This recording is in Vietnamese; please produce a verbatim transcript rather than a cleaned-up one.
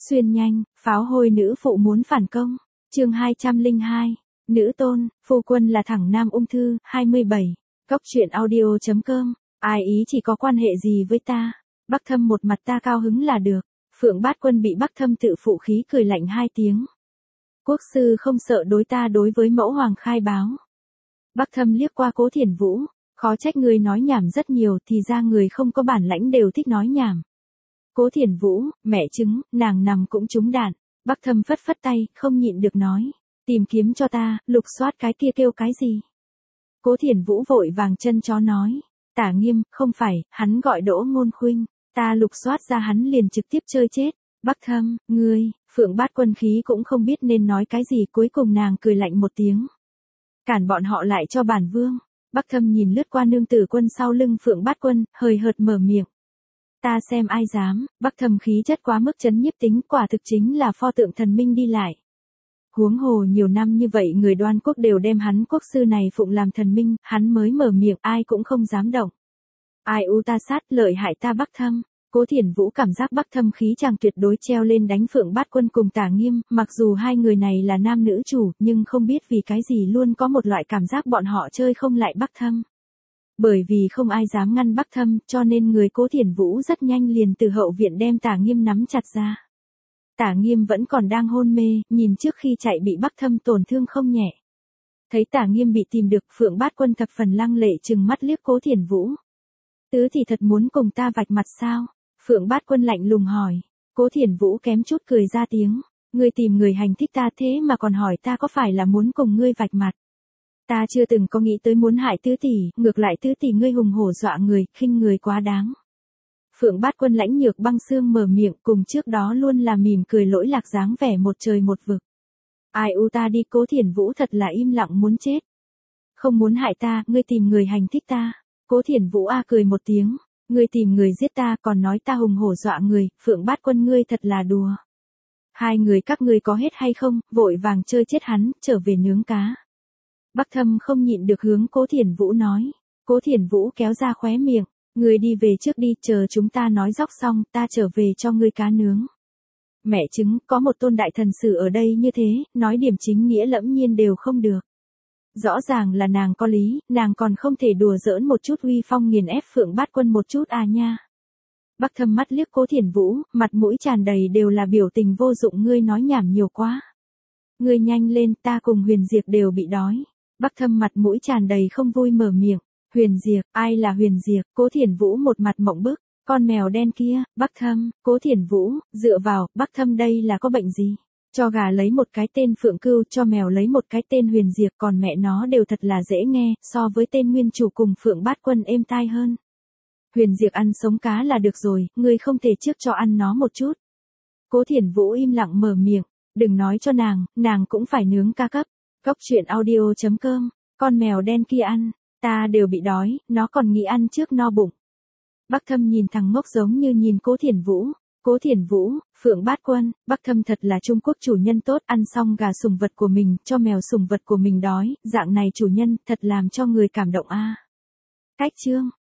Xuyên nhanh, pháo hôi nữ phụ muốn phản công. Chương hai trăm lẻ hai. Nữ tôn, phu quân là thẳng nam ung thư. hai mươi bảy. Cốc truyện audio chấm com. Ai ý chỉ có quan hệ gì với ta? Bắc Thâm một mặt ta cao hứng là được. Phượng Bát Quân bị Bắc Thâm tự phụ khí cười lạnh hai tiếng. Quốc sư không sợ đối ta đối với mẫu hoàng khai báo. Bắc Thâm liếc qua Cố Thiển Vũ, khó trách người nói nhảm rất nhiều, thì ra người không có bản lãnh đều thích nói nhảm. Cố Thiển Vũ, mẹ chứng, nàng nằm cũng trúng đạn. Bắc Thâm phất phất tay, không nhịn được nói, tìm kiếm cho ta, lục soát cái kia kêu cái gì? Cố Thiển Vũ vội vàng chân chó nói, Tả Nghiêm, không phải, hắn gọi Đỗ Ngôn Khuynh, ta lục soát ra hắn liền trực tiếp chơi chết. Bắc Thâm, ngươi, Phượng Bát Quân khí cũng không biết nên nói cái gì, cuối cùng nàng cười lạnh một tiếng. Cản bọn họ lại cho bản vương. Bắc Thâm nhìn lướt qua nương tử quân sau lưng Phượng Bát Quân, hời hợt mở miệng. Ta xem ai dám. Bắc Thâm khí chất quá mức chấn nhiếp tính, quả thực chính là pho tượng thần minh đi lại. Huống hồ nhiều năm như vậy người Đoan quốc đều đem hắn quốc sư này phụng làm thần minh, hắn mới mở miệng ai cũng không dám động. Ai u ta sát lợi hại ta Bắc Thâm. Cố Thiển Vũ cảm giác Bắc Thâm khí chàng tuyệt đối treo lên đánh Phượng Bát Quân cùng Tả Nghiêm, mặc dù hai người này là nam nữ chủ, nhưng không biết vì cái gì luôn có một loại cảm giác bọn họ chơi không lại Bắc Thâm. Bởi vì không ai dám ngăn Bắc Thâm, cho nên người Cố Thiển Vũ rất nhanh liền từ hậu viện đem Tả Nghiêm nắm chặt ra. Tả Nghiêm vẫn còn đang hôn mê, nhìn trước khi chạy bị Bắc Thâm tổn thương không nhẹ. Thấy Tả Nghiêm bị tìm được, Phượng Bát Quân thập phần lăng lệ trừng mắt liếc Cố Thiển Vũ. Tứ thì thật muốn cùng ta vạch mặt sao? Phượng Bát Quân lạnh lùng hỏi. Cố Thiển Vũ kém chút cười ra tiếng. Ngươi tìm người hành thích ta thế mà còn hỏi ta có phải là muốn cùng ngươi vạch mặt. Ta chưa từng có nghĩ tới muốn hại tứ tỷ, ngược lại tứ tỷ ngươi hùng hổ dọa người, khinh người quá đáng. Phượng Bát Quân lãnh nhược băng xương mở miệng, cùng trước đó luôn là mỉm cười lỗi lạc dáng vẻ một trời một vực. Ai u ta đi. Cố Thiển Vũ thật là im lặng muốn chết. Không muốn hại ta, ngươi tìm người hành thích ta. Cố Thiển Vũ a cười một tiếng. Ngươi tìm người giết ta còn nói ta hùng hổ dọa người, Phượng Bát Quân ngươi thật là đùa. Hai người các ngươi có hết hay không, vội vàng chơi chết hắn, trở về nướng cá. Bắc Thâm không nhịn được hướng Cố Thiển Vũ nói. Cố Thiển Vũ kéo ra khóe miệng, ngươi đi về trước đi, chờ chúng ta nói dóc xong, ta trở về cho ngươi cá nướng. Mẹ chứng, có một tôn đại thần sử ở đây như thế, nói điểm chính nghĩa lẫm nhiên đều không được. Rõ ràng là nàng có lý, nàng còn không thể đùa giỡn một chút uy phong nghiền ép Phượng Bát Quân một chút à nha. Bắc Thâm mắt liếc Cố Thiển Vũ, mặt mũi tràn đầy đều là biểu tình vô dụng, ngươi nói nhảm nhiều quá. Ngươi nhanh lên, ta cùng Huyền Diệp đều bị đói. Bắc Thâm mặt mũi tràn đầy không vui mở miệng. Huyền Diệp, ai là Huyền Diệp? Cố Thiển Vũ một mặt mộng bức, con mèo đen kia. Bắc Thâm, Cố Thiển Vũ, dựa vào, Bắc Thâm đây là có bệnh gì? Cho gà lấy một cái tên Phượng Cưu, cho mèo lấy một cái tên Huyền Diệp, còn mẹ nó đều thật là dễ nghe, so với tên nguyên chủ cùng Phượng Bát Quân êm tai hơn. Huyền Diệp ăn sống cá là được rồi, ngươi không thể trước cho ăn nó một chút. Cố Thiển Vũ im lặng mở miệng, đừng nói cho nàng, nàng cũng phải nướng cá cấp. Cốc truyện audio chấm com, con mèo đen kia ăn, ta đều bị đói, nó còn nghĩ ăn trước no bụng. Bắc Thâm nhìn thằng ngốc giống như nhìn Cố Thiển Vũ. Cố Thiển Vũ, Phượng Bát Quân, Bắc Thâm thật là Trung Quốc chủ nhân tốt, ăn xong gà sủng vật của mình, cho mèo sủng vật của mình đói, dạng này chủ nhân, thật làm cho người cảm động a. À. Cách chương.